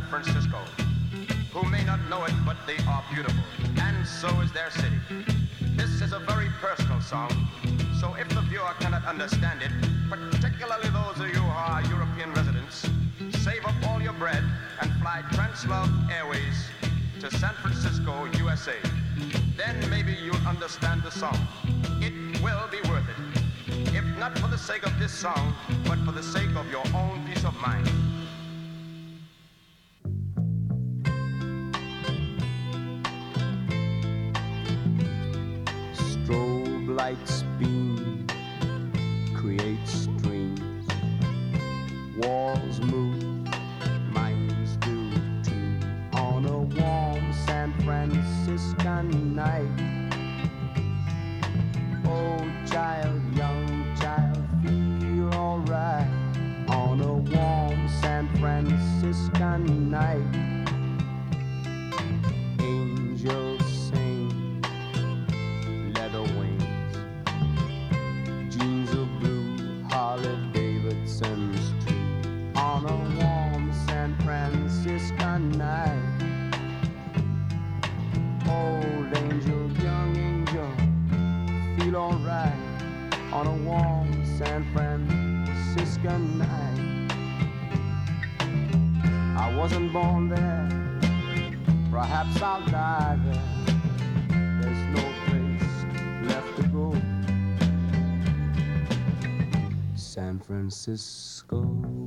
Francisco, who may not know it, but they are beautiful, and so is their city. This is a very personal song, so if the viewer cannot understand it, particularly those of you who are European residents, save up all your bread and fly Translove Airways to San Francisco, USA. Then maybe you'll understand the song. It will be worth it. If not for the sake of this song, but for the sake of your own peace of mind. Strobe lights beam, create streams. Walls move, minds do too. On a warm San Franciscan night. Old child, young child, feel alright. On a warm San Franciscan night. Angels sing, leather wings. Jeans of blue, Harley Davidson's too. On a warm San Franciscan night. Old angel, young angel, feel alright. On a warm San Franciscan night. I wasn't born there, perhaps I'll die there. There's no place left to go. San Francisco.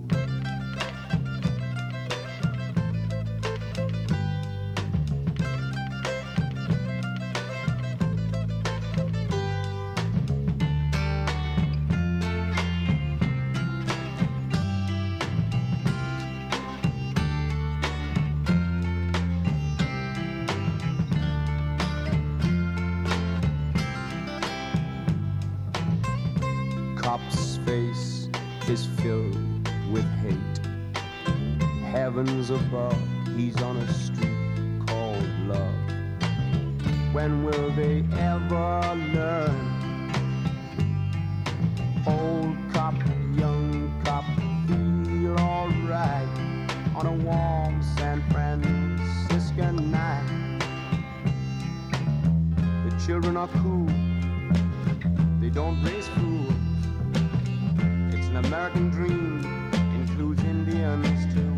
Cop's face is filled with hate. Heavens above, he's on a street called love. When will they ever learn? Old cop, young cop, feel alright. On a warm San Franciscan night. The children are cool, they don't raise fools. An American dream includes Indians too.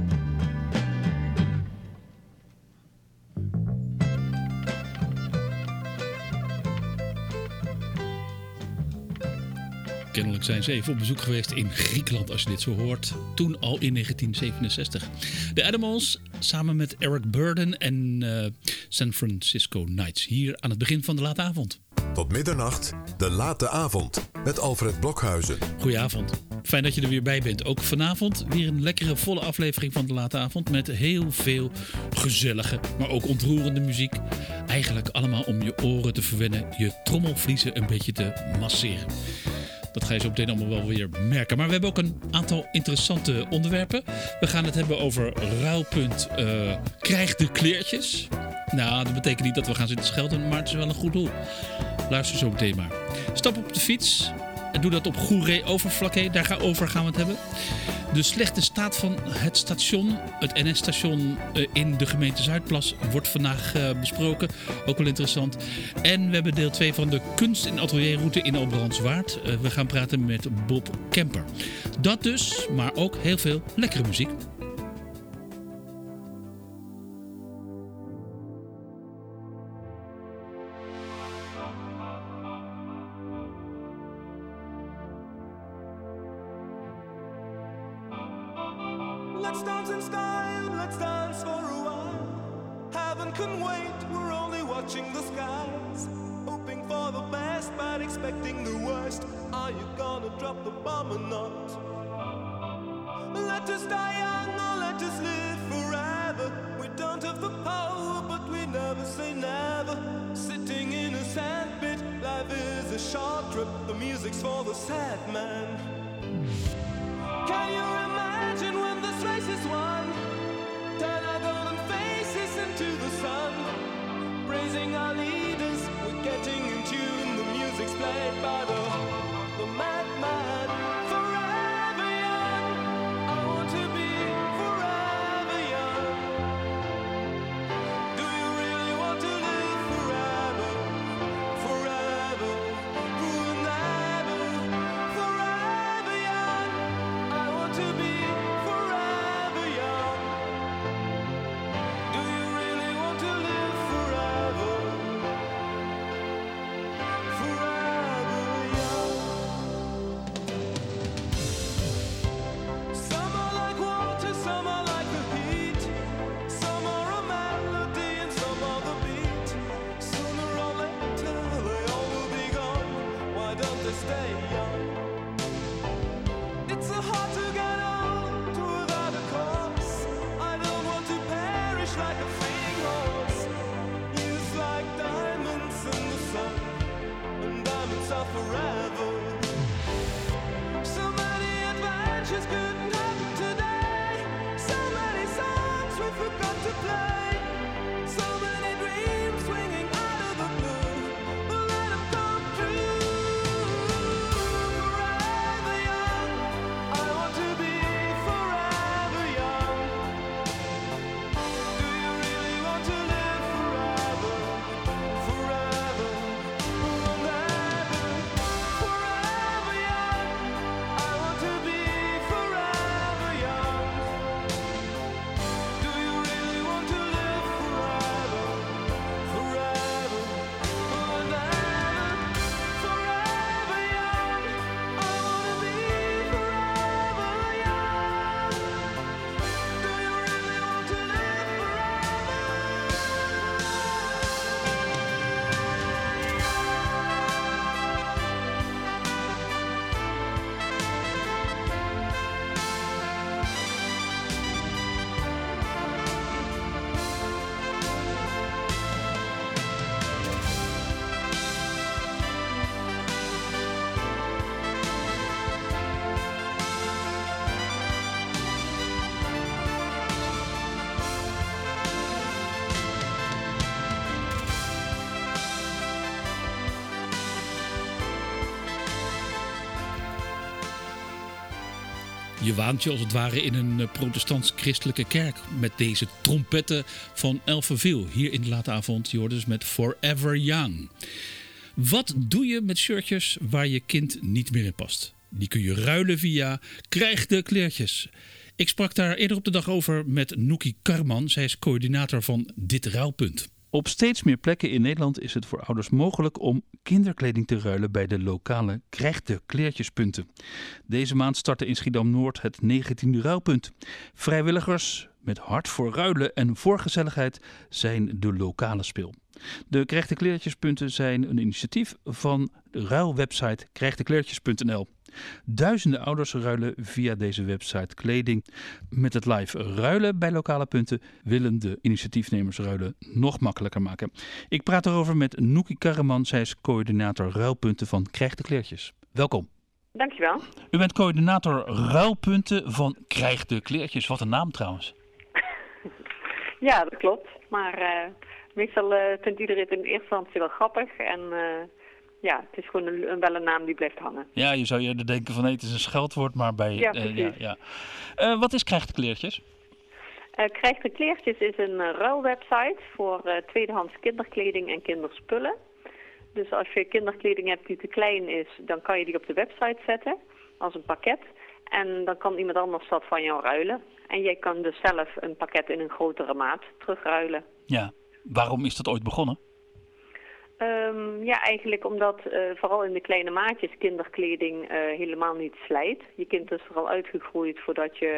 Kennelijk zijn ze even op bezoek geweest in Griekenland als je dit zo hoort. Toen al in 1967. De Animals samen met Eric Burdon en San Francisco Nights. Hier aan het begin van de late avond. Tot middernacht, de late avond met Alfred Blokhuizen. Goedenavond. Fijn dat je er weer bij bent. Ook vanavond weer een lekkere volle aflevering van de late avond. Met heel veel gezellige, maar ook ontroerende muziek. Eigenlijk allemaal om je oren te verwennen. Je trommelvliezen een beetje te masseren. Dat ga je zo meteen allemaal wel weer merken. Maar we hebben ook een aantal interessante onderwerpen. We gaan het hebben over ruilpunt krijg de kleertjes. Nou, dat betekent niet dat we gaan zitten schelden, maar het is wel een goed doel. Luister zo meteen maar. Stap op de fiets en doe dat op Goeree-Overflakkee. Daarover gaan we het hebben. De slechte staat van het station, het NS-station in de gemeente Zuidplas, wordt vandaag besproken. Ook wel interessant. En we hebben deel 2 van de kunst- en atelierroute in Albrandswaard. We gaan praten met Bob Kemper. Dat dus, maar ook heel veel lekkere muziek. Let's dance in style, let's dance for a while. Heaven can wait, we're only watching the skies. Hoping for the best, but expecting the worst. Are you gonna drop the bomb or not? Let us die young or let us live forever. We don't have the power, but we never say never. Sitting in a sandpit, life is a short trip. The music's for the sad man. Can you imagine when this race is won? Turn our golden faces into the sun. Praising our leaders, we're getting in tune. The music's played by the madman. Forever young, I want to be forever young. stay young. It's so hard to get old without a cause. I don't want to perish like a fleeting horse. Youth like diamonds in the sun, and diamonds are forever. So many adventures couldn't happen today. So many songs we forgot to play. So many dreams swinging out of the blue. We'll let them come true. Forever young, I want to be forever young. Do you really want to live forever? Forever, forever, forever young. I want to be forever young. Do you really want to live forever? Forever, forever, forever young. I want to be forever young. Do you really want to live Je waant je als het ware in een protestants-christelijke kerk met deze trompetten van Alphaville. Hier in de late avond, je hoort dus met Forever Young. Wat doe je met shirtjes waar je kind niet meer in past? Die kun je ruilen via Krijg de Kleertjes. Ik sprak daar eerder op de dag over met Nookie Karman. Zij is coördinator van Dit Ruilpunt. Op steeds meer plekken in Nederland is het voor ouders mogelijk om kinderkleding te ruilen bij de lokale Krijg de Kleertjespunten. Deze maand startte in Schiedam-Noord het 19e ruilpunt. Vrijwilligers met hart voor ruilen en voor gezelligheid zijn de lokale spil. De Krijg de Kleertjespunten zijn een initiatief van de ruilwebsite krijgdekleertjes.nl. Duizenden ouders ruilen via deze website kleding. Met het live ruilen bij lokale punten willen de initiatiefnemers ruilen nog makkelijker maken. Ik praat erover met Nookie Karman. Zij is coördinator ruilpunten van Krijg de Kleertjes. Welkom. Dankjewel. U bent coördinator ruilpunten van Krijg de Kleertjes. Wat een naam trouwens. Ja, dat klopt. Maar meestal vindt iedereen het in eerste instantie wel grappig. En ja, het is gewoon wel een naam die blijft hangen. Ja, je zou eerder denken van nee, het is een scheldwoord, maar bij... Ja, precies. Wat is Krijg de Kleertjes? Krijg de Kleertjes is een ruilwebsite voor tweedehands kinderkleding en kinderspullen. Dus als je kinderkleding hebt die te klein is, dan kan je die op de website zetten als een pakket. En dan kan iemand anders dat van jou ruilen. En jij kan dus zelf een pakket in een grotere maat terugruilen. Ja, waarom is dat ooit begonnen? Ja, eigenlijk omdat vooral in de kleine maatjes kinderkleding helemaal niet slijt. Je kind is er al uitgegroeid voordat je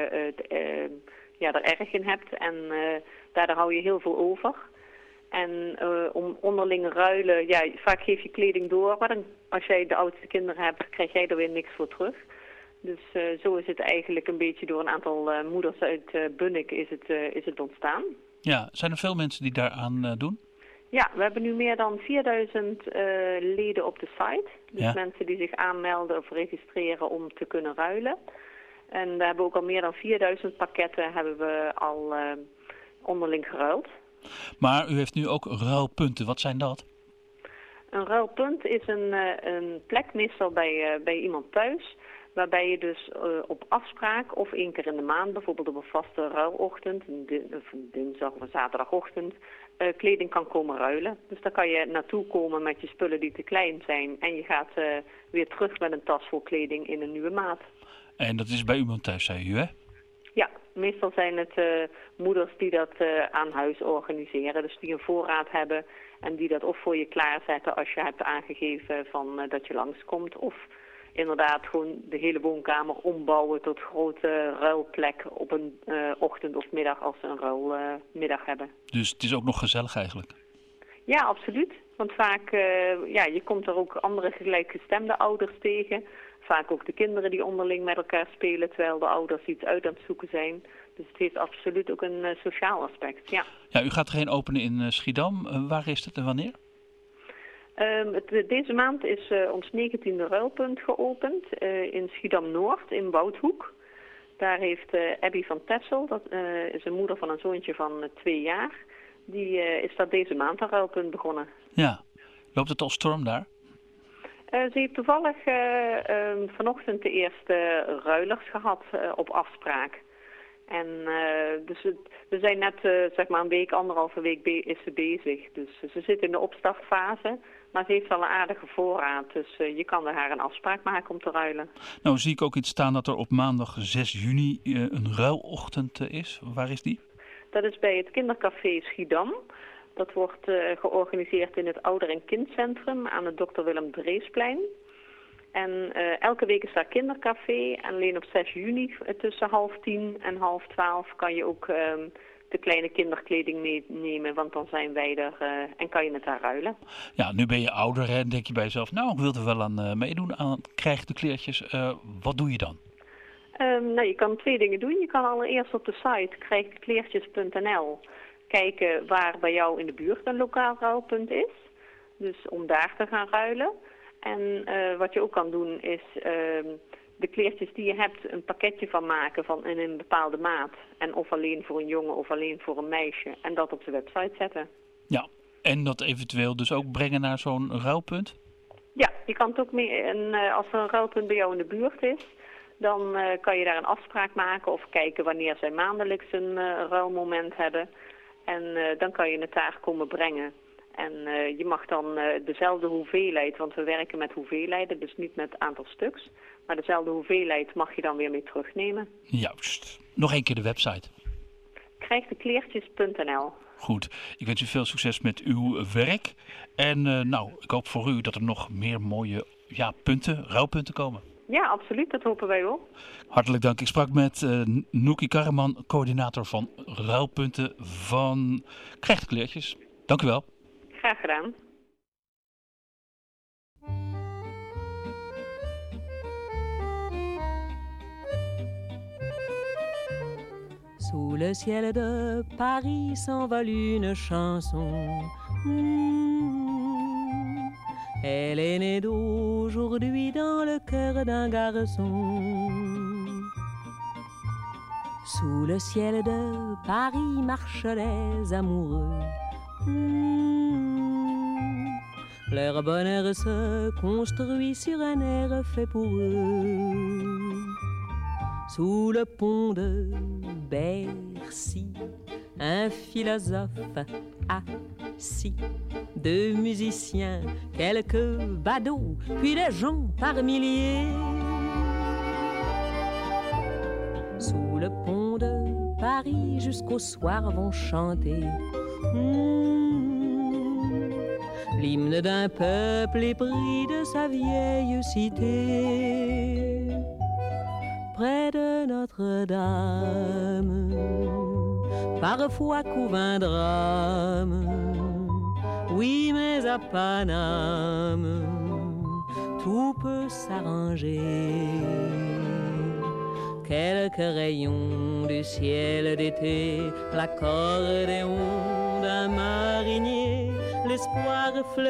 er erg in hebt. En daardoor hou je heel veel over. En om onderling ruilen, ja, vaak geef je kleding door. Maar dan, als jij de oudste kinderen hebt, krijg jij er weer niks voor terug. Dus zo is het eigenlijk een beetje door een aantal moeders uit Bunnik is het ontstaan. Ja, zijn er veel mensen die daaraan doen? Ja, we hebben nu meer dan 4000 leden op de site. Dus ja. Mensen die zich aanmelden of registreren om te kunnen ruilen. En we hebben ook al meer dan 4000 pakketten hebben we al onderling geruild. Maar u heeft nu ook ruilpunten. Wat zijn dat? Een ruilpunt is een plek meestal bij iemand thuis. Waarbij je dus op afspraak of 1 keer in de maand, bijvoorbeeld op een vaste ruilochtend, een dinsdag of een zaterdagochtend, kleding kan komen ruilen. Dus daar kan je naartoe komen met je spullen die te klein zijn. En je gaat weer terug met een tas vol kleding in een nieuwe maat. En dat is bij iemand thuis, zei u, hè? Ja, meestal zijn het moeders die dat aan huis organiseren. Dus die een voorraad hebben en die dat of voor je klaarzetten als je hebt aangegeven van dat je langskomt. Of inderdaad gewoon de hele woonkamer ombouwen tot grote ruilplek op een ochtend of middag als ze een ruilmiddag hebben. Dus het is ook nog gezellig eigenlijk? Ja, absoluut. Want vaak, je komt er ook andere gelijkgestemde ouders tegen. Vaak ook de kinderen die onderling met elkaar spelen, terwijl de ouders iets uit aan het zoeken zijn. Dus het heeft absoluut ook een sociaal aspect, ja. Ja, u gaat er een openen in Schiedam. Waar is het en wanneer? Deze maand is ons 19e ruilpunt geopend in Schiedam-Noord, in Woudhoek. Daar heeft Abby van Tessel, dat is een moeder van een zoontje van 2 jaar... Die is daar deze maand een ruilpunt begonnen. Ja. Loopt het al storm daar? Ze heeft toevallig vanochtend de eerste ruilers gehad op afspraak. En dus we zijn net een week, 1,5 week is ze bezig. Dus ze zit in de opstartfase, maar ze heeft al een aardige voorraad. Dus je kan bij haar een afspraak maken om te ruilen. Nou zie ik ook iets staan dat er op maandag 6 juni een ruilochtend is. Waar is die? Dat is bij het kindercafé Schiedam. Dat wordt georganiseerd in het Ouder- en Kindcentrum aan het Dr. Willem Dreesplein. En elke week is daar kindercafé. En alleen op 6 juni tussen 9:30 en 11:30 kan je ook de kleine kinderkleding meenemen. Want dan zijn wij er en kan je het daar ruilen. Ja, nu ben je ouder en denk je bij jezelf, nou ik wil er wel aan meedoen. Aan krijg de kleertjes. Wat doe je dan? Je kan 2 dingen doen. Je kan allereerst op de site krijgdekleertjes.nl kijken waar bij jou in de buurt een lokaal ruilpunt is. Dus om daar te gaan ruilen. En wat je ook kan doen is de kleertjes die je hebt een pakketje van maken van in een bepaalde maat. En of alleen voor een jongen of alleen voor een meisje. En dat op de website zetten. Ja, en dat eventueel dus ook brengen naar zo'n ruilpunt? Ja, je kan het ook mee. En als er een ruilpunt bij jou in de buurt is, dan kan je daar een afspraak maken of kijken wanneer zij maandelijks een ruilmoment hebben. En dan kan je het daar komen brengen. En je mag dan dezelfde hoeveelheid, want we werken met hoeveelheden, dus niet met aantal stuks. Maar dezelfde hoeveelheid mag je dan weer mee terugnemen. Juist. Nog 1 keer de website. Krijgdekleertjes.nl. Goed. Ik wens u veel succes met uw werk. En ik hoop voor u dat er nog meer mooie ruilpunten komen. Ja, absoluut. Dat hopen wij ook. Hartelijk dank. Ik sprak met Noekie Karreman, coördinator van ruilpunten van Krijg de Kleertjes. Dank u wel. Graag gedaan. Sous le ciel de Paris s'envole une chanson. Elle est née d'aujourd'hui dans le cœur d'un garçon. Sous le ciel de Paris marchent les amoureux. Leur bonheur se construit sur un air fait pour eux. Sous le pont de Bercy, un philosophe assis, 2 musiciens, quelques badauds, puis des gens par milliers. Sous le pont de Paris, jusqu'au soir vont chanter l'hymne d'un peuple épris de sa vieille cité. Près de Notre-Dame, parfois couve un drame. Oui, mais à Paname, tout peut s'arranger. Quelques rayons du ciel d'été, l'accordéon d'un marinier, l'espoir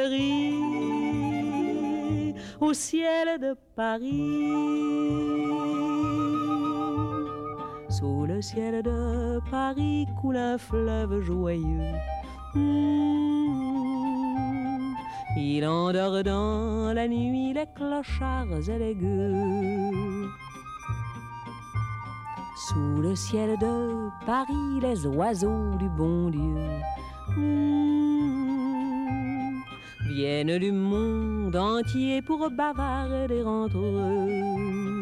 fleurit au ciel de Paris. Sous le ciel de Paris coule un fleuve joyeux. Il endort dans la nuit les clochards et les gueux. Sous le ciel de Paris, les oiseaux du bon Dieu viennent du monde entier pour bavarder entre eux.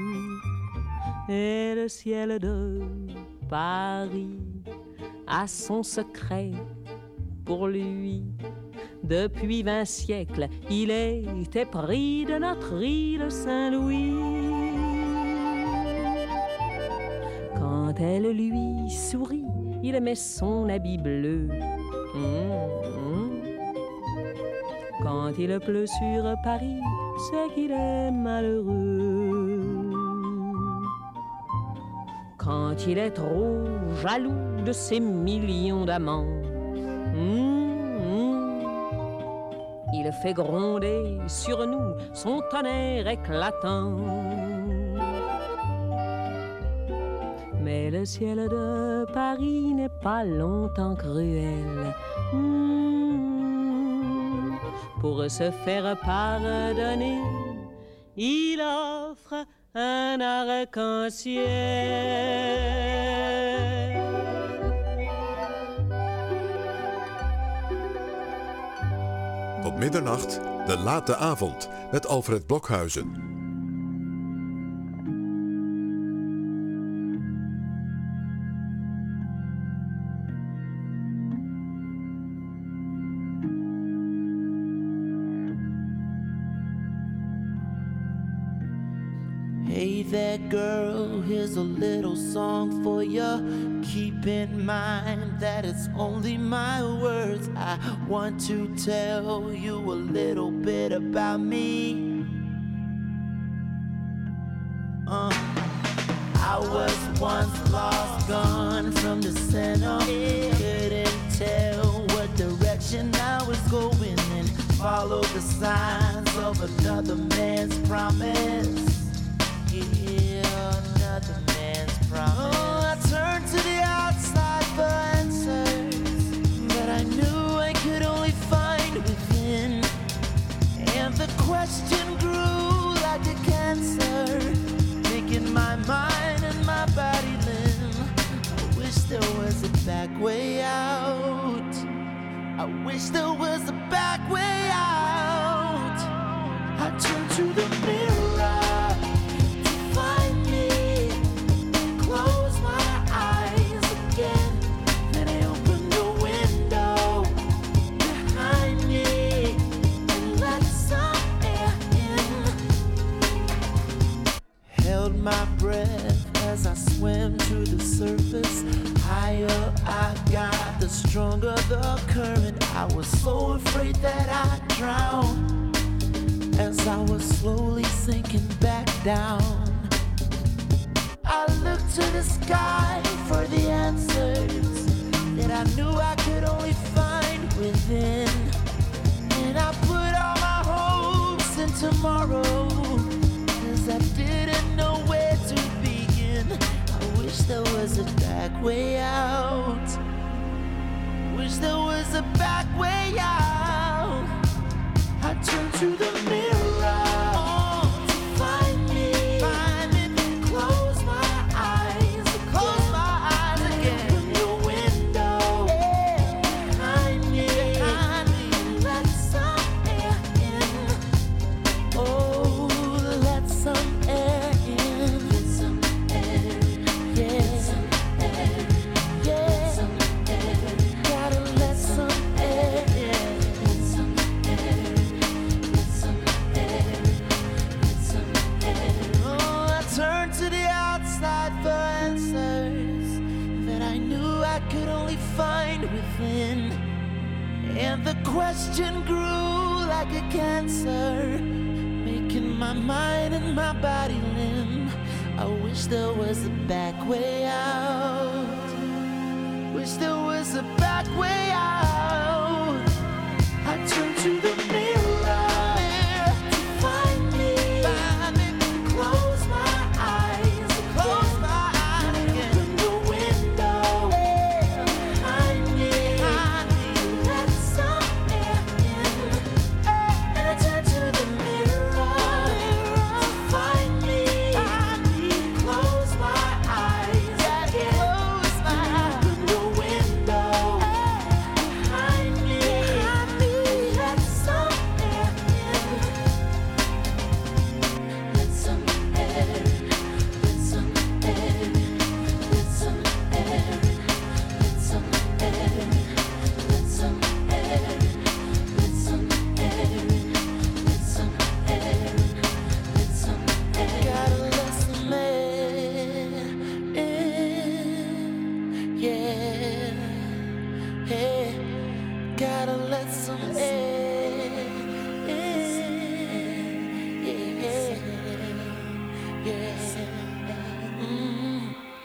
Et le ciel de Paris a son secret pour lui. Depuis 20 siècles, il était pris de notre île Saint-Louis. Quand elle lui sourit, il met son habit bleu. Quand il pleut sur Paris, c'est qu'il est malheureux. Quand il est trop jaloux de ses millions d'amants, il fait gronder sur nous son tonnerre éclatant. Mais le ciel de Paris n'est pas longtemps cruel. Pour se faire pardonner, il offre un arc-en-ciel. Tot middernacht, de late avond, met Alfred Blokhuizen. Hey there girl, here's a little song for you. Keep in mind that it's only my words. I want to tell you a little bit about me. I was once lost, gone from the center. Couldn't tell what direction I was going and followed the signs of another man's promise. Yeah, another man's promise. Oh, I turned to the outside for answers, but I knew I could only find within. And the question grew like a cancer, making my mind and my body limb. I wish there was a back way out. I wish there was a back way out. I turned to the mirror. My breath as I swam to the surface. Higher I got, the stronger the current. I was so afraid that I'd drown as I was slowly sinking back down. I looked to the sky for the answers that I knew I could only find within. And I put all my hopes in tomorrow, 'cause I didn't know where to begin. I wish there was a back way out. Wish there was a back way out. I turned to the mirror to find me, close my eyes again. Open the window behind me, let some air in. Oh, let some air in. Get some air, yeah. Some air, yeah. Some air. Gotta let some air in. Get some air, get some air, get some air. Oh, I turned to the outside for answers that I knew I could only find within. And the question grew like a cancer, making my mind and my body limb. I wish there was a back way out. Wish there was a back way out. I turned to the mirror to find me, close my eyes again. Open the window behind me, let some air in. And I turned to the mirror to find me, close my eyes again. Open the window behind me, let some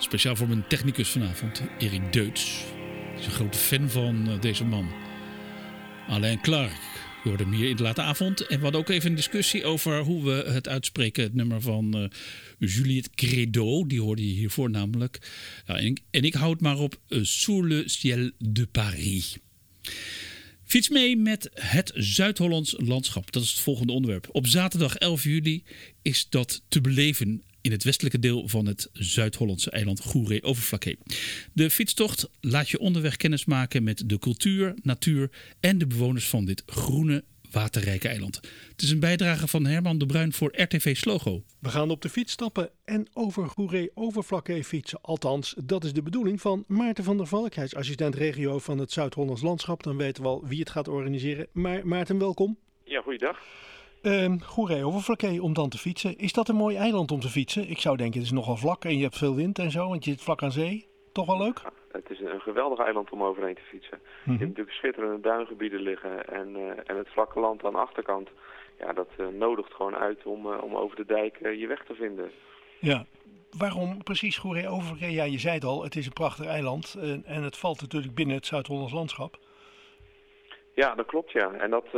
Speciaal voor mijn technicus vanavond, Erik Deutz. Hij is een grote fan van deze man. Alain Clark. Je hoorde hem hier in de late avond. En we hadden ook even een discussie over hoe we het uitspreken. Het nummer van Juliette Credo. Die hoorde je hiervoor namelijk. Ja, en ik houd maar op Sous le ciel de Paris. Fiets mee met het Zuid-Hollands landschap. Dat is het volgende onderwerp. Op zaterdag 11 juli is dat te beleven in het westelijke deel van het Zuid-Hollandse eiland Goeree-Overflakkee. De fietstocht laat je onderweg kennismaken met de cultuur, natuur en de bewoners van dit groene, waterrijke eiland. Het is een bijdrage van Herman de Bruin voor RTV Slogo. We gaan op de fiets stappen en over Goeree-Overflakkee fietsen. Althans, dat is de bedoeling van Maarten van der Valk. Hij is assistent regio van het Zuid-Hollands landschap. Dan weten we al wie het gaat organiseren. Maar Maarten, welkom. Ja, goeiedag. Goeree-Overflakkee om dan te fietsen. Is dat een mooi eiland om te fietsen? Ik zou denken, het is nogal vlak en je hebt veel wind en zo, want je zit vlak aan zee. Toch wel leuk? Ja, het is een geweldig eiland om overheen te fietsen. Je hebt natuurlijk schitterende duingebieden liggen en het vlakke land aan de achterkant. Ja, dat nodigt gewoon uit om over de dijk je weg te vinden. Ja, waarom precies Goeree-Overflakkee? Ja, je zei het al, het is een prachtig eiland en het valt natuurlijk binnen het Zuid-Hollands landschap. Ja, dat klopt, ja. En dat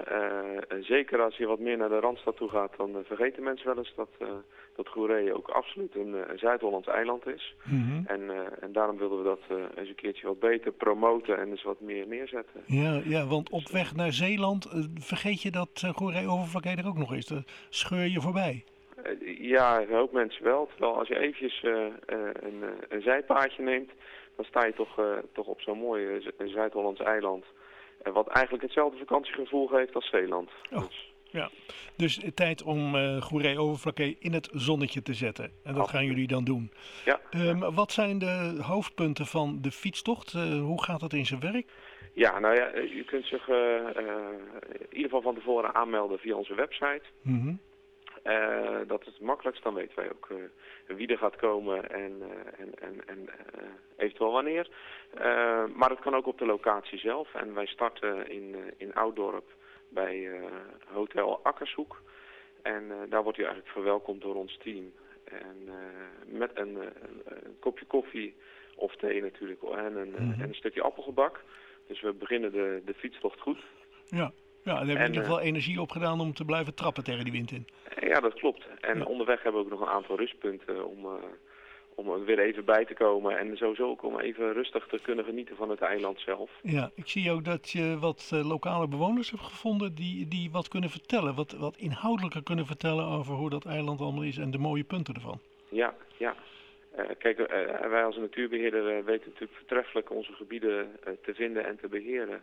zeker als je wat meer naar de Randstad toe gaat, dan vergeten mensen wel eens dat Goeree ook absoluut een Zuid-Hollands eiland is. En daarom wilden we dat eens een keertje wat beter promoten en dus wat meer neerzetten. Ja, want op weg naar Zeeland vergeet je dat Goeree-Overflakkee er ook nog is. Daar scheur je voorbij. Ja, een hoop mensen wel. Terwijl als je eventjes een zijpaadje neemt, dan sta je toch op zo'n mooi Zuid-Hollands eiland. Wat eigenlijk hetzelfde vakantiegevoel geeft als Zeeland. Oh, ja. Dus tijd om Goeree-Overflakkee in het zonnetje te zetten. En dat gaan jullie dan doen. Ja. Wat zijn de hoofdpunten van de fietstocht? Hoe gaat dat in zijn werk? Ja, nou ja, u kunt zich in ieder geval van tevoren aanmelden via onze website. Dat is het makkelijkst. Dan weten wij ook wie er gaat komen en eventueel wanneer. Maar het kan ook op de locatie zelf. En wij starten in Ouddorp bij Hotel Akkershoek. En daar wordt u eigenlijk verwelkomd door ons team. En met een kopje koffie of thee natuurlijk en een stukje appelgebak. Dus we beginnen de fietstocht goed. Ja. Ja, daar heb je in ieder geval energie opgedaan om te blijven trappen tegen die wind in. Ja, dat klopt. En onderweg hebben we ook nog een aantal rustpunten om er weer even bij te komen. En sowieso ook om even rustig te kunnen genieten van het eiland zelf. Ja, ik zie ook dat je wat lokale bewoners hebt gevonden die wat kunnen vertellen. Wat inhoudelijker kunnen vertellen over hoe dat eiland allemaal is en de mooie punten ervan. Ja. Kijk, wij als natuurbeheerder weten natuurlijk voortreffelijk onze gebieden te vinden en te beheren.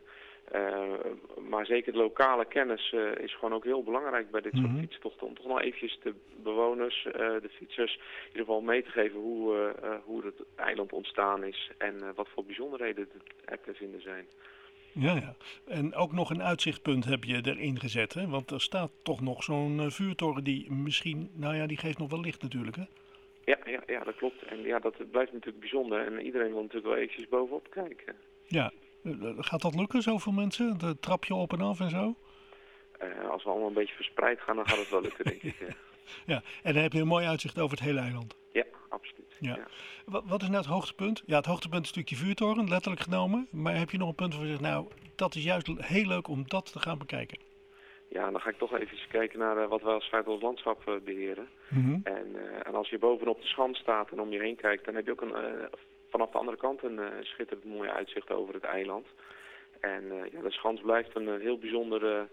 Maar zeker de lokale kennis is gewoon ook heel belangrijk bij dit soort fietstochten. Om toch nog eventjes de bewoners, de fietsers, in ieder geval mee te geven hoe het eiland ontstaan is. En wat voor bijzonderheden er te vinden zijn. Ja. En ook nog een uitzichtpunt heb je erin gezet, hè? Want er staat toch nog zo'n vuurtoren die misschien, die geeft nog wel licht natuurlijk, hè? Ja, dat klopt. En ja, dat blijft natuurlijk bijzonder. En iedereen wil natuurlijk wel eventjes bovenop kijken. Ja, gaat dat lukken, zoveel mensen? De trapje op en af en zo? Als we allemaal een beetje verspreid gaan, dan gaat het wel lukken, denk ik. Ja, en dan heb je een mooi uitzicht over het hele eiland. Ja, absoluut. Ja. Wat is nou het hoogtepunt? Ja, het hoogtepunt is een stukje vuurtoren, letterlijk genomen. Maar heb je nog een punt waar je zegt, dat is juist heel leuk om dat te gaan bekijken? Ja, dan ga ik toch even kijken naar wat wij als Zuid-Hollands landschap beheren. En als je bovenop de schans staat en om je heen kijkt, dan heb je ook vanaf de andere kant een schitterend mooi uitzicht over het eiland. En de schans blijft een heel bijzondere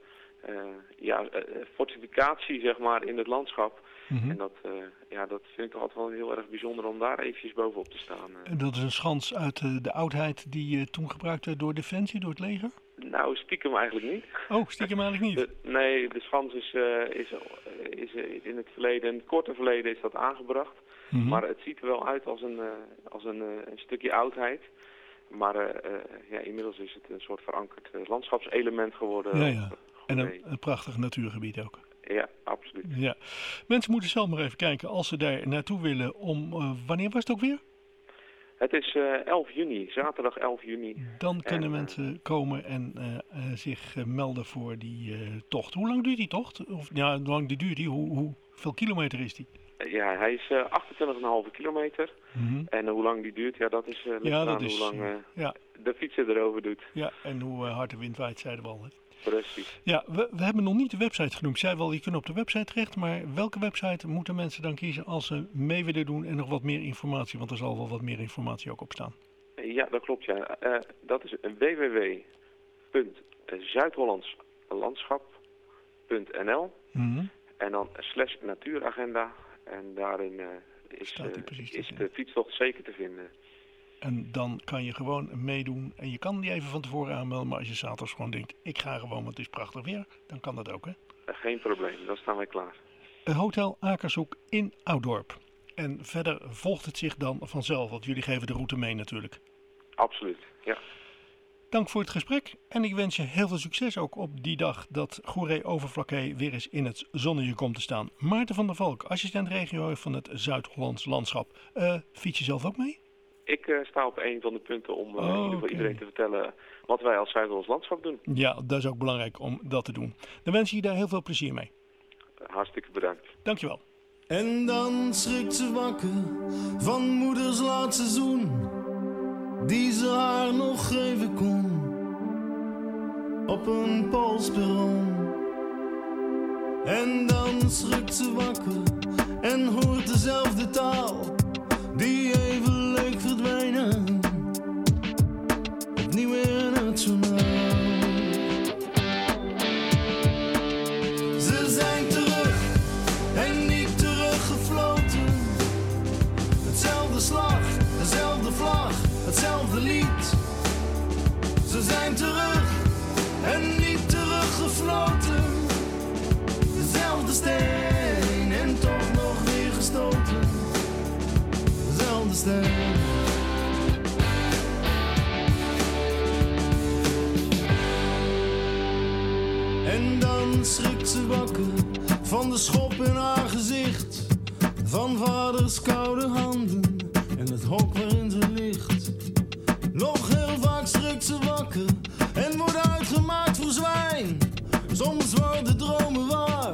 fortificatie, zeg maar, in het landschap. En dat vind ik toch altijd wel heel erg bijzonder om daar eventjes bovenop te staan. En dat is een schans uit de oudheid die toen gebruikt werd door Defensie, door het leger? Nou, stiekem eigenlijk niet. Oh, stiekem eigenlijk niet? Nee, de schans is in het verleden, in het korte verleden is dat aangebracht. Maar het ziet er wel uit als een stukje oudheid. Maar inmiddels is het een soort verankerd landschapselement geworden. Ja. En een prachtig natuurgebied ook. Ja, absoluut. Ja. Mensen moeten zelf maar even kijken als ze daar naartoe willen wanneer was het ook weer? Het is 11 juni, zaterdag 11 juni. Dan kunnen mensen komen en zich melden voor die tocht. Hoe lang duurt die tocht? Of hoe lang duurt die? Hoeveel kilometer is die? Ja, hij is 28,5 kilometer. En hoe lang die duurt, dat is hoe lang de fietser erover doet. Ja, en hoe hard de wind waait, zeiden we al. Hè? Precies. Ja, we hebben nog niet de website genoemd. Zij wel, je kunt op de website terecht, maar welke website moeten mensen dan kiezen als ze mee willen doen en nog wat meer informatie? Want er zal wel wat meer informatie ook op staan. Ja, dat klopt. Ja. Dat is www.zuidhollandslandschap.nl en dan /natuuragenda. En daarin is de fietstocht zeker te vinden. En dan kan je gewoon meedoen. En je kan die even van tevoren aanmelden. Maar als je zaterdags gewoon denkt, ik ga gewoon, want het is prachtig weer. Dan kan dat ook, hè? Geen probleem, dan staan wij klaar. Hotel Akershoek in Oudorp. En verder volgt het zich dan vanzelf. Want jullie geven de route mee natuurlijk. Absoluut, ja. Dank voor het gesprek. En ik wens je heel veel succes ook op die dag dat Goeree Overflakkee weer eens in het zonnetje komt te staan. Maarten van der Valk, assistent regio van het Zuid-Hollands Landschap. Fiets je zelf ook mee? Ik sta op een van de punten om in ieder geval iedereen te vertellen wat wij als Zuid-Hollands Landschap doen. Ja, dat is ook belangrijk om dat te doen. Dan wens ik je daar heel veel plezier mee. Hartstikke bedankt. Dankjewel. En dan schrikt ze wakker van moeders laatste zoen, die ze haar nog geven kon, op een Poolsperron. En dan schrikt ze wakker en hoort dezelfde taal, die even leuk verdwijnen, opnieuw in het journaal. Ze zijn terug en niet teruggefloten. Hetzelfde slag, dezelfde vlag, hetzelfde lied. Ze zijn terug en niet teruggefloten. Dezelfde steen en toch nog weer gestoten. Dezelfde steen. En dan schrikt ze wakker van de schop in haar gezicht, van vaders koude handen en het hok waarin ze ligt. Nog heel vaak schrikt ze wakker en wordt uitgemaakt voor zwijn. Soms worden dromen waar,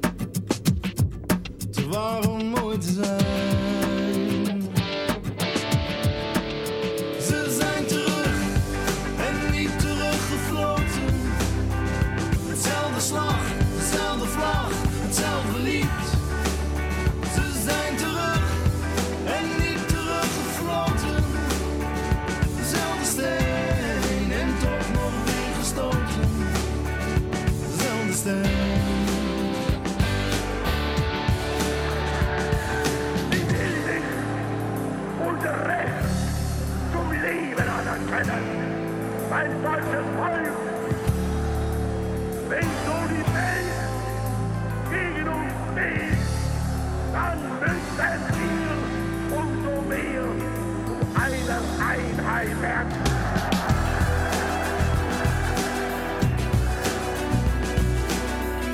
te waar om mooi te zijn. Ze zijn terug en niet teruggefloten. Hetzelfde slag, dezelfde vlag, hetzelfde lied. Ze zijn terug en niet teruggefloten. Dezelfde steen en toch nog weer gestoten. Dezelfde steen. Unser Recht zum Leben anerkennen, mein deutsches Volk. Wenn so die Welt gegen uns steht, dann müssen wir umso mehr zu einer Einheit werden.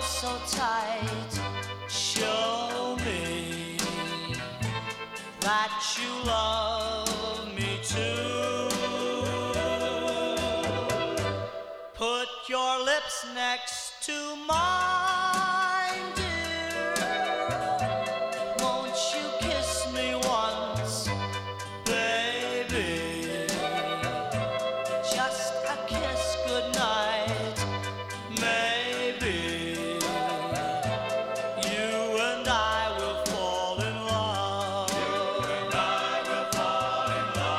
so tight. Show me that you love me too. Put your lips next to mine, dear. Won't you kiss me once, baby? Just a kiss goodnight, maybe. You and I will fall in love. You and I will fall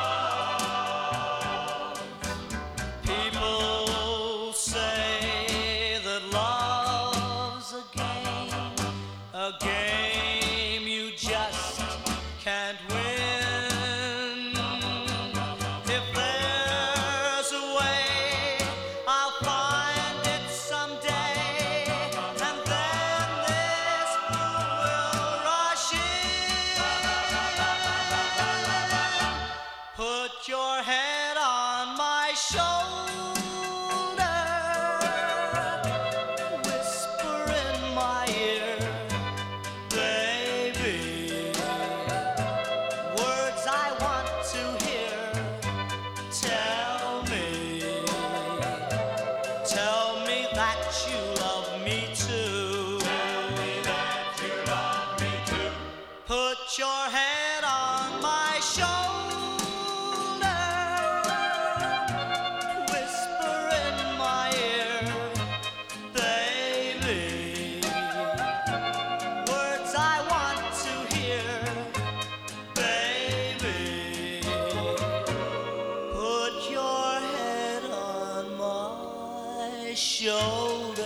in love. People say that love's a game you just can't win. If there's a way, I'll find it someday, and then this moon will rush in. Put your head on my shoulder, whisper in my ear, baby, words I want to hear. Tell me that you love me too. Tell me that you love me too. Put your head on my shoulder, whisper in my ear, baby, words I want to hear, baby, put your head on my shoulder.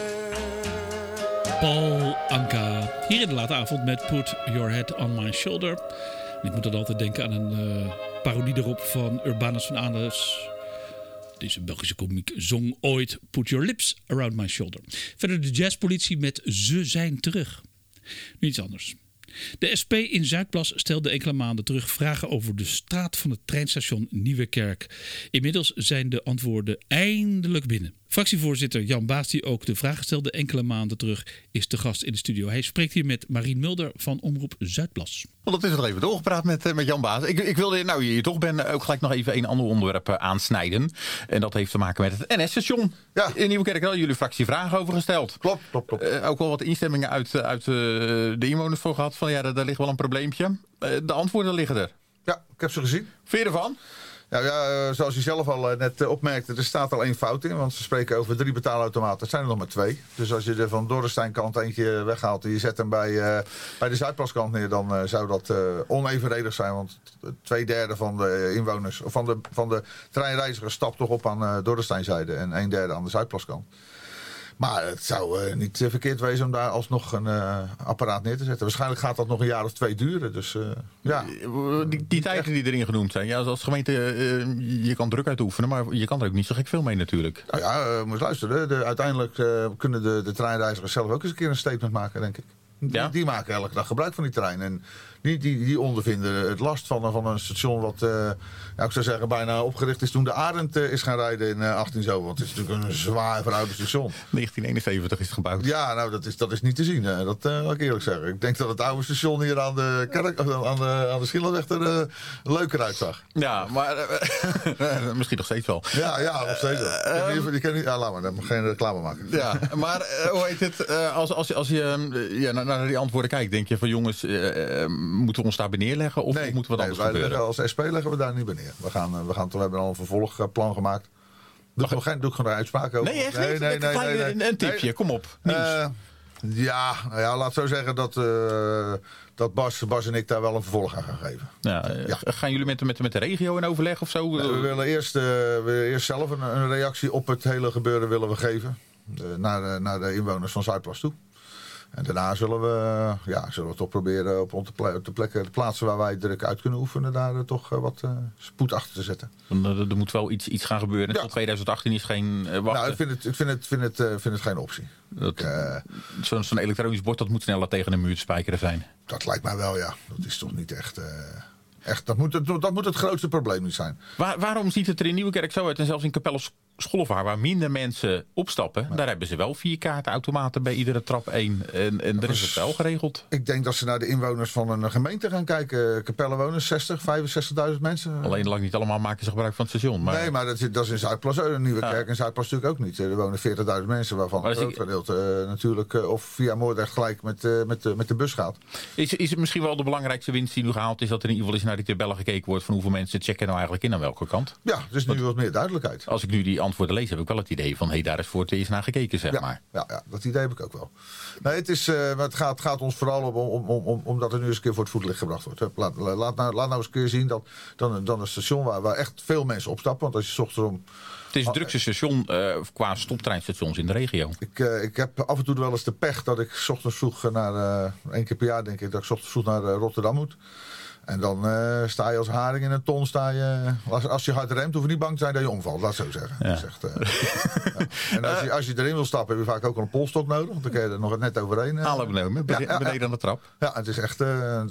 Paul Anka, hier in de late avond met Put Your Head on My Shoulder. En ik moet dan altijd denken aan een parodie erop van Urbanus van Aandes. Deze Belgische komiek zong ooit Put Your Lips Around My Shoulder. Verder de jazzpolitie met Ze zijn terug. Nu iets anders. De SP in Zuidplas stelde enkele maanden terug vragen over de staat van het treinstation Nieuwekerk. Inmiddels zijn de antwoorden eindelijk binnen. Fractievoorzitter Jan Baas, die ook de vraag stelde enkele maanden terug, is te gast in de studio. Hij spreekt hier met Marien Mulder van Omroep Zuidplas. Want het is nog even doorgepraat met Jan Baas. Ik wilde, nou je hier toch bent, ook gelijk nog even een ander onderwerp aansnijden. En dat heeft te maken met het NS-station. Ja. In Nieuwekerk hadden jullie fractie vragen over gesteld. Klopt. Ook wel wat instemmingen uit de inwoners voor gehad. Van ja, daar ligt wel een probleempje. De antwoorden liggen er. Ja, ik heb ze gezien. Vind je ervan? Ja, zoals u zelf al net opmerkte, er staat al één fout in. Want ze spreken over 3 betaalautomaten. Het zijn er nog maar 2. Dus als je er van Dorresteinkant eentje weghaalt en je zet hem bij de Zuidplaskant neer, dan zou dat onevenredig zijn. Want 2/3 van de inwoners, of van de treinreizigers stapt toch op aan Dorresteinzijde en 1/3 aan de Zuidplaskant. Maar het zou niet verkeerd wezen om daar alsnog een apparaat neer te zetten. Waarschijnlijk gaat dat nog een jaar of 2 duren. Dus ja. Die tijden die erin genoemd zijn. Ja, als gemeente, je kan druk uitoefenen, maar je kan er ook niet zo gek veel mee natuurlijk. Nou ja, moet eens luisteren. Uiteindelijk kunnen de treinreizigers zelf ook eens een keer een statement maken, denk ik. Ja? Die maken elke dag gebruik van die trein. En die ondervinden het last van een station wat, ik zou zeggen, bijna opgericht is toen de Arend is gaan rijden in 18 zo. Want het is natuurlijk een zwaar verouderd station. 1971 is het gebouwd. Ja, nou dat is niet te zien. Dat wil ik eerlijk zeggen. Ik denk dat het oude station hier aan de kerk, aan de Schillerweg er leuker uitzag. Ja, maar misschien nog steeds wel. Ja, nog steeds wel. Laat maar, dan mag geen reclame maken. Ja, maar hoe heet het? Als je naar die antwoorden kijkt, denk je van jongens, moeten we ons daarbij neerleggen of moet wat anders gebeuren? Als SP leggen we daar niet bij neer. We hebben al een vervolgplan gemaakt. Doe ik geen uitspraak over. Nee, echt niet? Nee. Een tipje, kom op. Laat zo zeggen dat Bas en ik daar wel een vervolg aan gaan geven. Ja. Gaan jullie met de regio in overleg of zo? We willen eerst zelf een reactie op het hele gebeuren willen we geven. Naar de inwoners van Zuidplas toe. En daarna zullen we toch proberen op de plaatsen waar wij druk uit kunnen oefenen, daar toch wat spoed achter te zetten. Er moet wel iets gaan gebeuren. Ja. Tot 2018 is geen wachten. Nou, ik vind het geen optie. Zo'n elektronisch bord, dat moet sneller tegen de muur te spijkeren zijn. Dat lijkt mij wel, ja. Dat is toch niet echt... Dat moet het grootste probleem niet zijn. Waarom ziet het er in Nieuwekerk zo uit en zelfs in Capelle schoolvaar waar minder mensen opstappen, daar hebben ze wel 4 kaartautomaten bij iedere trap 1. En er is het wel geregeld. Ik denk dat ze naar de inwoners van een gemeente gaan kijken. Capelle wonen 65.000 mensen. Alleen lang niet allemaal maken ze gebruik van het station. Maar... Nee, maar dat is in Zuidplas een nieuwe kerk. En Zuidplas natuurlijk ook niet. Er wonen 40.000 mensen, waarvan een groot gedeelte natuurlijk of via Moordrecht gelijk met de bus gaat. Is het misschien wel de belangrijkste winst die nu gehaald is, dat er in ieder geval eens naar die tabellen gekeken wordt van hoeveel mensen checken nou eigenlijk in aan welke kant? Ja, dus nu wat meer duidelijkheid. Als ik nu die antwoorden lees, heb ik wel het idee van, daar is voor het eerst naar gekeken, zeg maar. Ja, dat idee heb ik ook wel. Nee, het gaat ons vooral om dat er nu eens een keer voor het voetlicht gebracht wordt. Laat nou eens een keer zien dat dan een station waar echt veel mensen opstappen. Want als je 's ochtends om... Het is het drukste station qua stoptreinstations in de regio. Ik heb af en toe wel eens de pech dat ik 's ochtends vroeg naar... 1 keer per jaar denk ik dat ik 's ochtends vroeg naar Rotterdam moet. En dan sta je als haring in een ton. Als je hard remt, hoef je niet bang te zijn dat je omvalt. Laat het zo zeggen. Ja. Dat is echt, En als je erin wil stappen, heb je vaak ook al een polstok nodig. Want dan kun je er nog net overheen. Beneden aan de trap. Ja, het is echt...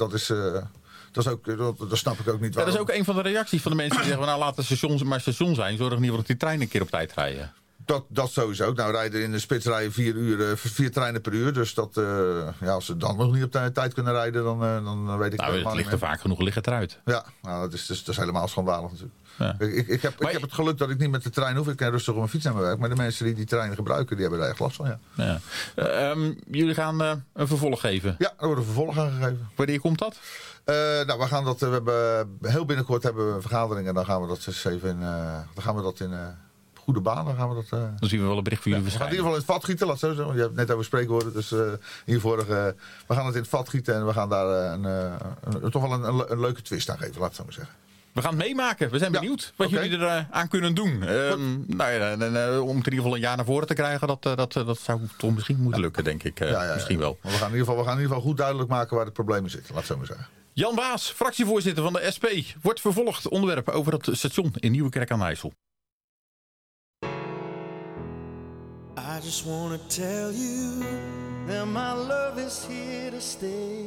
Dat snap ik ook niet. Dat is ook een van de reacties van de mensen die zeggen... nou, laat het station maar station zijn. Zorg in ieder geval dat die treinen een keer op tijd rijden. Dat sowieso. Nou rijden in de spits 4 treinen per uur. Dus als ze dan nog niet op tijd kunnen rijden, dan weet ik helemaal niet. Het ligt er vaak genoeg, ligt het eruit. Ja, nou, dat is helemaal schandalig natuurlijk. Ja. Ik heb het geluk dat ik niet met de trein hoef. Ik kan rustig op mijn fiets naar mijn werk. Maar de mensen die treinen gebruiken, die hebben er echt last van. Ja. Jullie gaan een vervolg geven? Ja, er wordt een vervolg aangegeven. Wanneer komt dat? We hebben heel binnenkort hebben we een vergadering. En dan gaan we dat eens even in goede baan. Dan gaan we dat... Dan zien we wel een bericht voor jullie verschijnen. We gaan in ieder geval in het vat gieten, laat het zo zeggen. Je hebt net over spreekwoorden. Dus we gaan het in het vat gieten. En we gaan daar toch wel een leuke twist aan geven, laat het zo maar zeggen. We gaan het meemaken. We zijn benieuwd wat jullie er aan kunnen doen. Om het in ieder geval een jaar naar voren te krijgen, dat zou toch misschien moeten lukken, denk ik. Misschien wel. Maar we gaan in ieder geval goed duidelijk maken waar de problemen zitten. Laat het zo maar zeggen. Jan Waas, fractievoorzitter van de SP, wordt vervolgd. Onderwerp over het station in Nieuwekerk aan de IJssel. I just wanna tell you that my love is here to stay.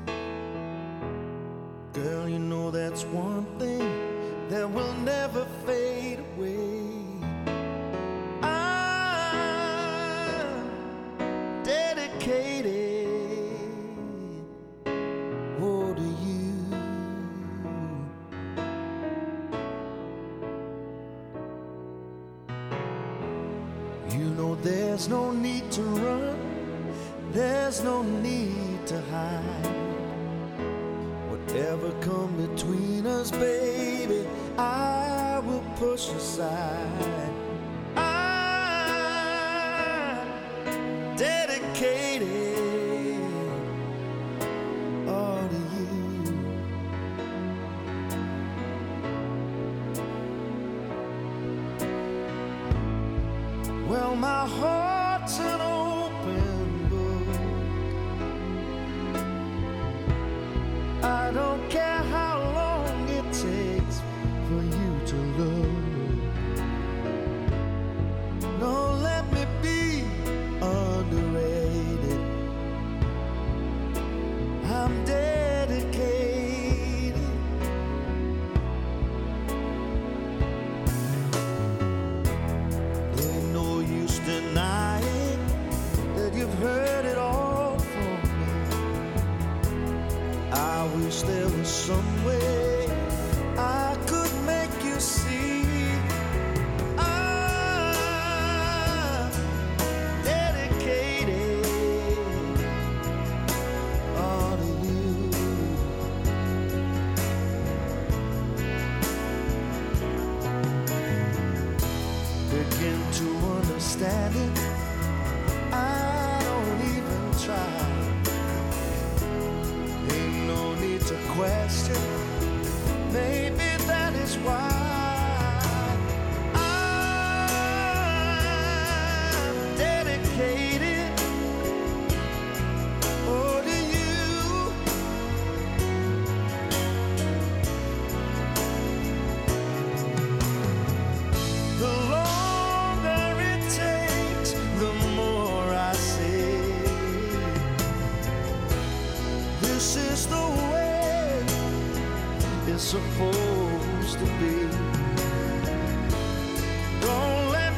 Girl, you know that's one thing that will never fade away. I'm dedicated, oh, to you. You know there's no need to run, there's no need to hide. Whatever come between us, baby, I will push aside. I'm dedicated, all to you. Well, my heart's an open book. I don't care how long it takes for you to look. No, let me be underrated. I'm dedicated. There ain't no use denying that you've heard it all from me. I wish there was some way I could make you see. I'm dedicated, all to you. Begin to understand it, I don't even try. Ain't no need to question, maybe that is why I'm dedicated, oh, to you. The longer it takes, the more I say, this is the way it's supposed to be. Don't let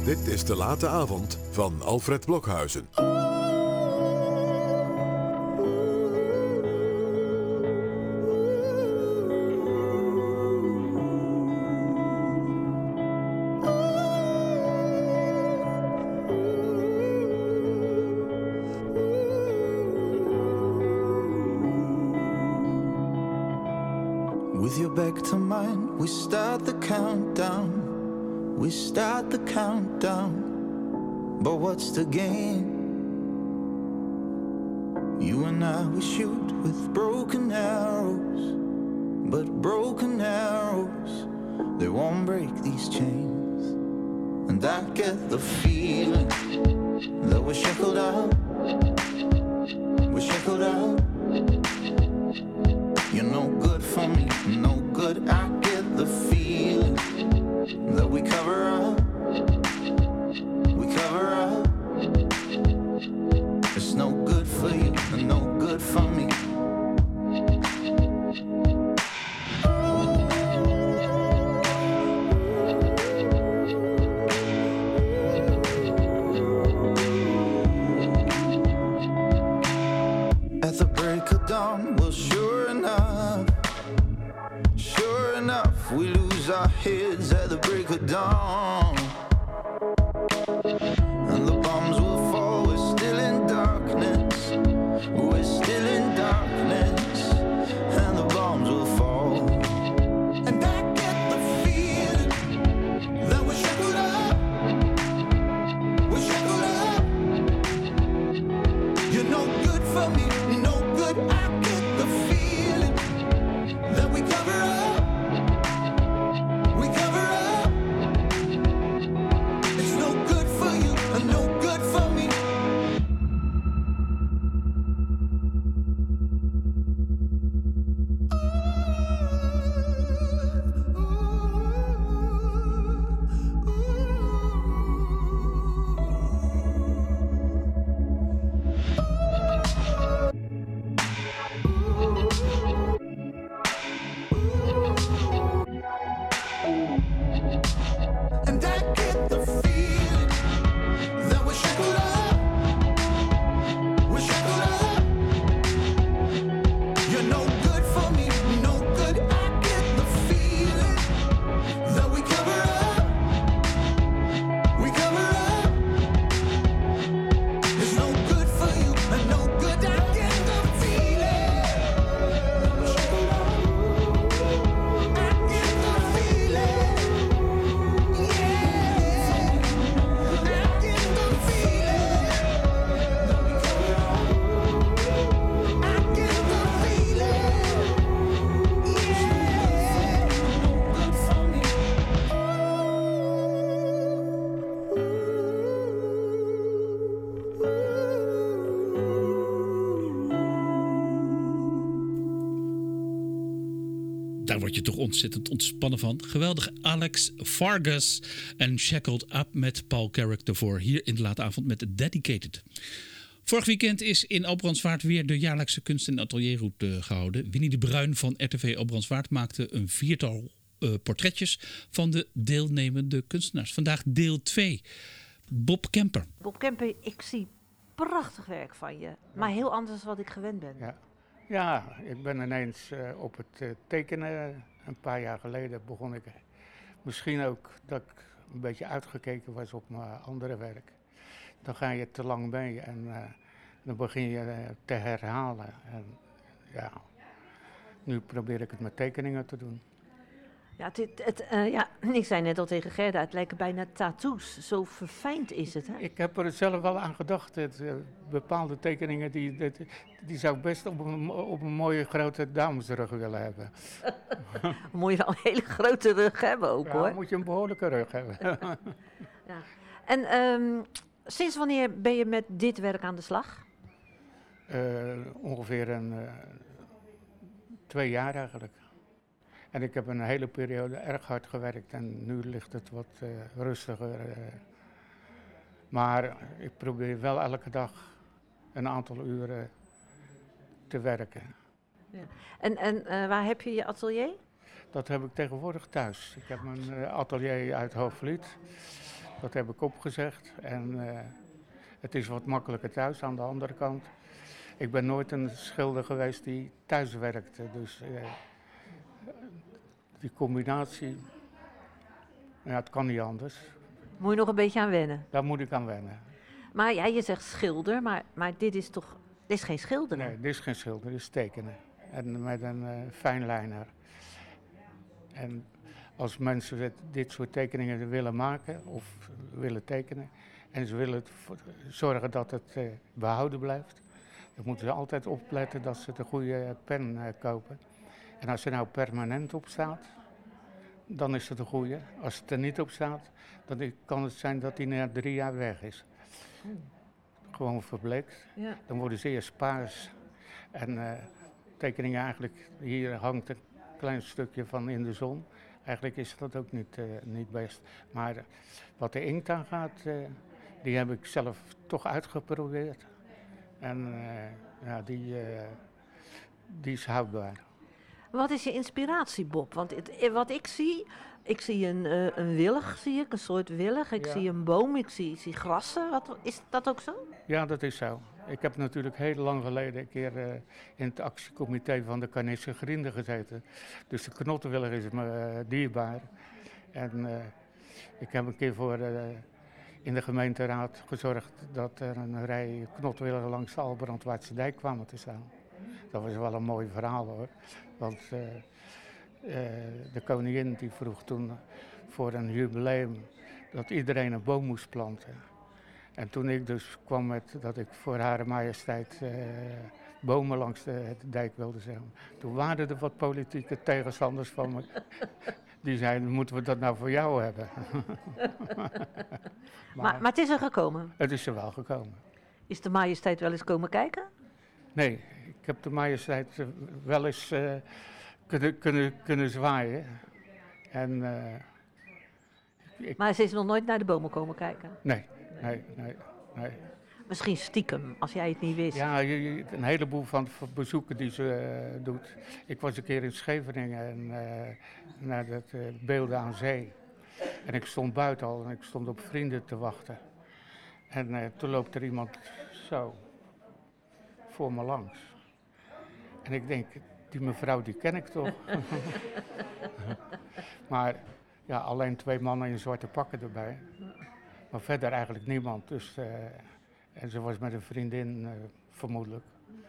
Dit is De Late Avond van Alfred Blokhuizen. With your back to mine, we start the countdown. We start the countdown. But what's the game? You and I, we shoot with broken arrows. But broken arrows, they won't break these chains. And I get the feeling that we're shackled out. We're shackled out. You're no good for me, no good. I get the feeling that we cover up. We cover up. It's no good for you and no good for me. At the break of dawn, well, sure enough, we lose our heads at the break of dawn. And the bombs will fall, we're still in darkness. We're still in darkness. And the bombs will fall. And I get the feeling that we're shackled up. We're shackled up. You're no good for me, no good. I get the feeling that we cover up. We cover up. It's no good for you and no good for me. And I get the feeling that we're shackled up. We're shackled up. You're no good for me, no good. I get the feeling that we cover up. We cover up. It's no good for you and no good. I get the feeling that we're shackled up. I get the feeling. Daar word je toch ontzettend ontspannen van. Geweldig Alex Vargas en Shackled Up met Paul Carrack ervoor. Hier in De Late Avond met Dedicated. Vorig weekend is in Albrandswaard weer de jaarlijkse kunst- en atelierroute gehouden. Winnie de Bruin van RTV Albrandswaard maakte een 4-tal portretjes van de deelnemende kunstenaars. Vandaag deel 2. Bob Kemper. Bob Kemper, ik zie prachtig werk van je. Maar heel anders dan wat ik gewend ben. Ja, ik ben ineens op het tekenen. Een paar jaar geleden begon ik. Misschien ook dat ik een beetje uitgekeken was op mijn andere werk. Dan ga je te lang mee en dan begin je te herhalen. En ja, nu probeer ik het met tekeningen te doen. Ja, ik zei net al tegen Gerda, het lijken bijna tattoos. Zo verfijnd is het, hè? Ik heb er zelf wel aan gedacht. Bepaalde tekeningen, die zou ik best op een mooie grote damesrug willen hebben. Moet je wel een hele grote rug hebben ook, hoor. Ja, moet je een behoorlijke rug hebben. Ja. En sinds wanneer ben je met dit werk aan de slag? Ongeveer 2 jaar eigenlijk. En ik heb een hele periode erg hard gewerkt en nu ligt het wat rustiger. Maar ik probeer wel elke dag een aantal uren te werken. Ja. En waar heb je je atelier? Dat heb ik tegenwoordig thuis. Ik heb mijn atelier uit Hoogvliet. Dat heb ik opgezegd. En het is wat makkelijker thuis aan de andere kant. Ik ben nooit een schilder geweest die thuis werkte. Dus die combinatie, ja, het kan niet anders. Moet je nog een beetje aan wennen. Daar moet ik aan wennen. Maar ja, je zegt schilder, maar dit is toch... Dit is geen schilderen? Nee, dit is geen schilderen, dit is tekenen. En met een fijnlijner. En als mensen dit soort tekeningen willen maken of willen tekenen... en ze willen zorgen dat het behouden blijft... dan moeten ze altijd opletten dat ze de goede pen kopen. En als er nou permanent op staat, dan is het een goede. Als het er niet op staat, dan kan het zijn dat die na 3 jaar weg is. Gewoon verbleekt. Ja. Dan worden ze eerst paars. En tekeningen eigenlijk, hier hangt een klein stukje van in de zon. Eigenlijk is dat ook niet best. Maar wat de inkt aangaat, die heb ik zelf toch uitgeprobeerd. En ja, die is houdbaar. Wat is je inspiratie, Bob? Want wat ik zie een wilg, zie ik, een soort wilg. Ik zie een boom, ik zie grassen. Is dat ook zo? Ja, dat is zo. Ik heb natuurlijk heel lang geleden een keer in het actiecomité van de Carnisse Grienden gezeten. Dus de knottenwilg is me dierbaar. En ik heb een keer voor in de gemeenteraad gezorgd dat er een rij knottenwilgen langs de Albrandwaardse dijk kwamen te staan. Dat was wel een mooi verhaal hoor. Want de koningin die vroeg toen voor een jubileum dat iedereen een boom moest planten. En toen ik dus kwam met dat ik voor Hare Majesteit bomen langs de dijk wilde zetten. Toen waren er wat politieke tegenstanders van me. Die zeiden, moeten we dat nou voor jou hebben? maar het is er gekomen? Het is er wel gekomen. Is de Majesteit wel eens komen kijken? Nee, ik heb de Majesteit wel eens kunnen zwaaien. En, maar ze is nog nooit naar de bomen komen kijken? Nee. Misschien stiekem, als jij het niet wist. Ja, een heleboel van bezoeken die ze doet. Ik was een keer in Scheveningen en naar het Beelden aan Zee. En ik stond buiten al en ik stond op vrienden te wachten. En toen loopt er iemand zo voor me langs. En ik denk, die mevrouw die ken ik toch? Maar ja, alleen 2 mannen in zwarte pakken erbij. Maar verder eigenlijk niemand. Dus, en ze was met een vriendin vermoedelijk.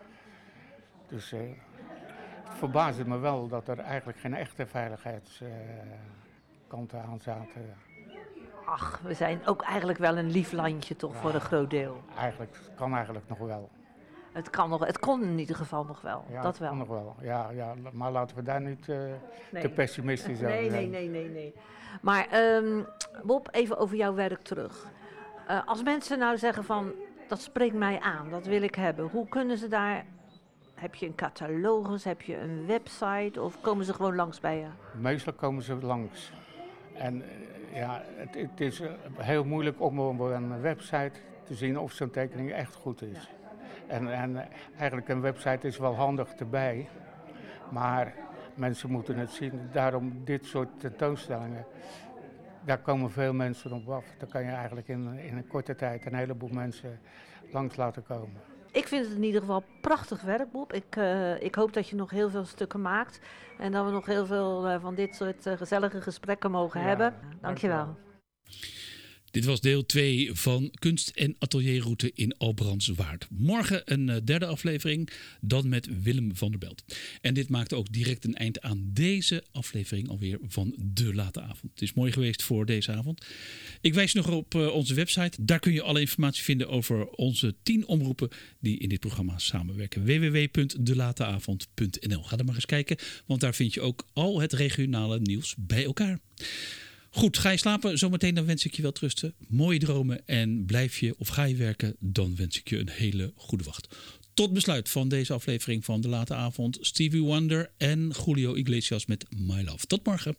Dus het verbaasde me wel dat er eigenlijk geen echte veiligheidskanten aan zaten. Ach, we zijn ook eigenlijk wel een lief landje toch voor een groot deel. Het kan eigenlijk nog wel. Het kon in ieder geval nog wel, ja, dat wel. Kan nog wel. Ja, maar laten we daar niet te pessimistisch over zijn. Nee. Maar Bob, even over jouw werk terug. Als mensen nou zeggen van, dat spreekt mij aan, dat wil ik hebben. Hoe kunnen ze daar, heb je een catalogus, heb je een website of komen ze gewoon langs bij je? Meestal komen ze langs. En ja, het is heel moeilijk om op een website te zien of zo'n tekening echt goed is. Ja. En eigenlijk een website is wel handig erbij, maar mensen moeten het zien. Daarom dit soort tentoonstellingen, daar komen veel mensen op af. Daar kan je eigenlijk in een korte tijd een heleboel mensen langs laten komen. Ik vind het in ieder geval prachtig werk, Bob. Ik hoop dat je nog heel veel stukken maakt en dat we nog heel veel van dit soort gezellige gesprekken mogen hebben. Dankjewel. Dit was deel 2 van Kunst- en Atelierroute in Albrandswaard. Morgen een 3e aflevering, dan met Willem van der Belt. En dit maakte ook direct een eind aan deze aflevering alweer van De Late Avond. Het is mooi geweest voor deze avond. Ik wijs nog op onze website. Daar kun je alle informatie vinden over onze 10 omroepen die in dit programma samenwerken. www.delateavond.nl. Ga er maar eens kijken, want daar vind je ook al het regionale nieuws bij elkaar. Goed, ga je slapen? Zometeen dan wens ik je wel rusten. Mooie dromen en blijf je of ga je werken? Dan wens ik je een hele goede wacht. Tot besluit van deze aflevering van De Late Avond. Stevie Wonder en Julio Iglesias met My Love. Tot morgen.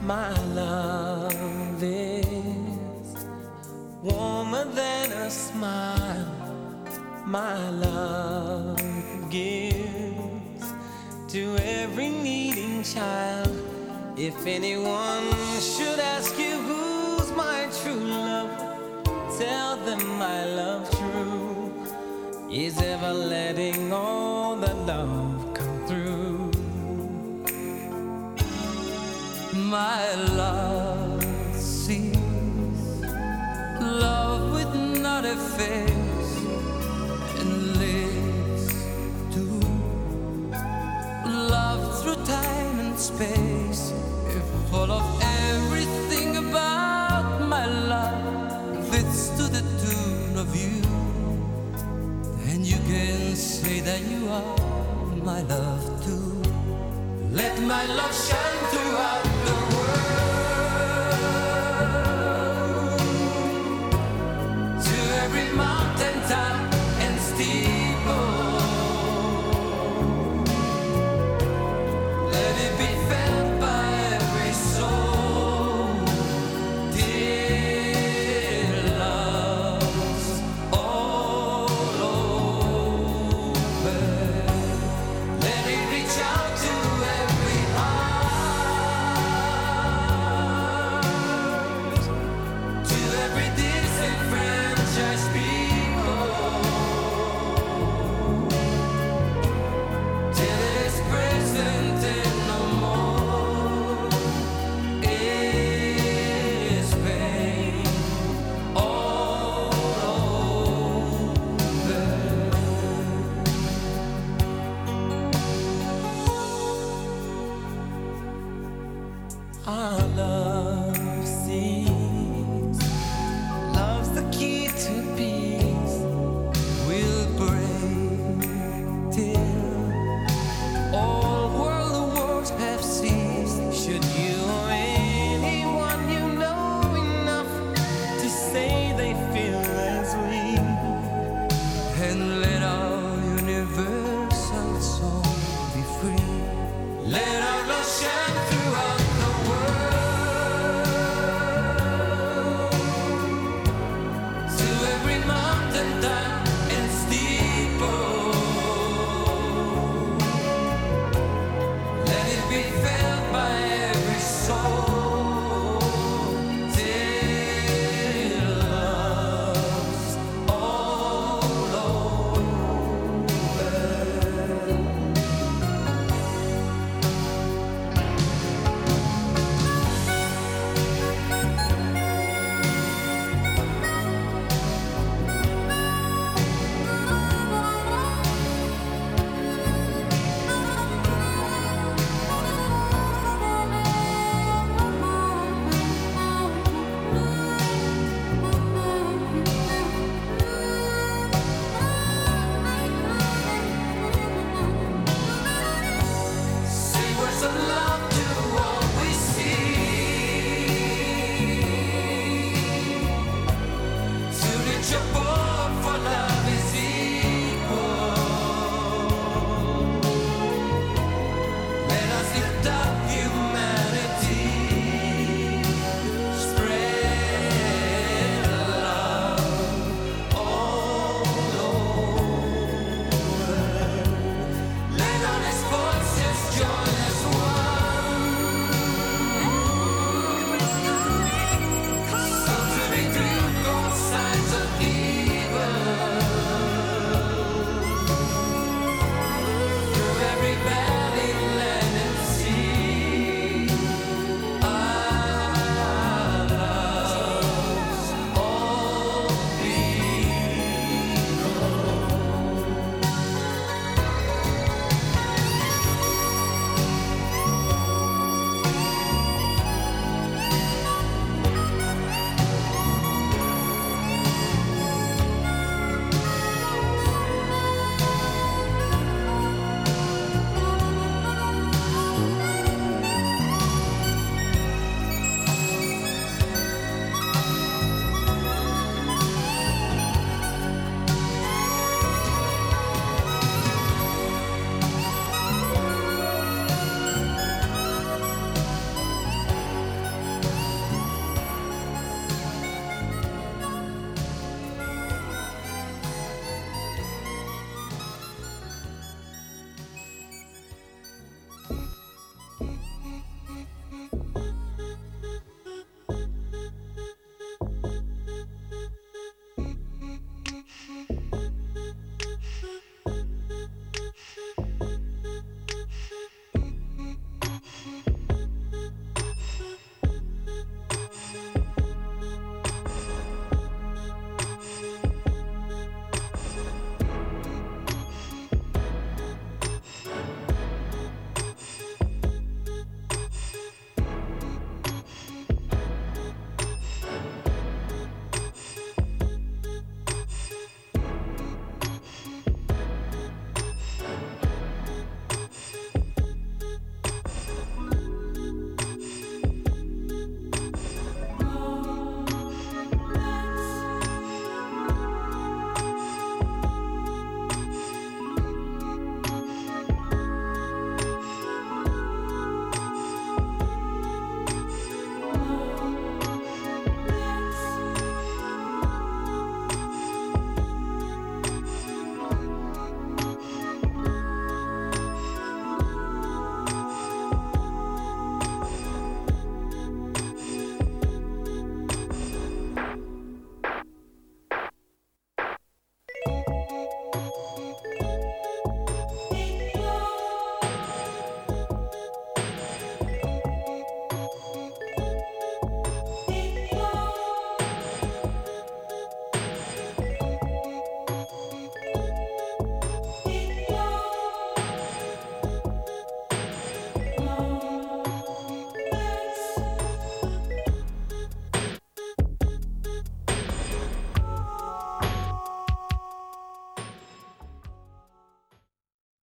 My love is warmer than a smile. My love gives to every needing child. If anyone should ask you who's my true love, tell them my love true is ever letting all the love come through. My love sees love with not a face and lives to love through time and space. If full of everything about my love fits to the tune of you, then you can say that you are my love too. Let my love shine throughout the world, to every mountain top and steeple. Let it be felt by every soul. Dear loves all over. Let it reach out to every heart, to every disenfranchised people, till it is present and no more is pain all over. Our love sees love's the key to peace. We'll break till all world wars have ceased. Should you or anyone you know enough to say they feel as we, and let our universal soul be free. Let our love shine throughout the world, to every mountain top and steeple. Let it be felt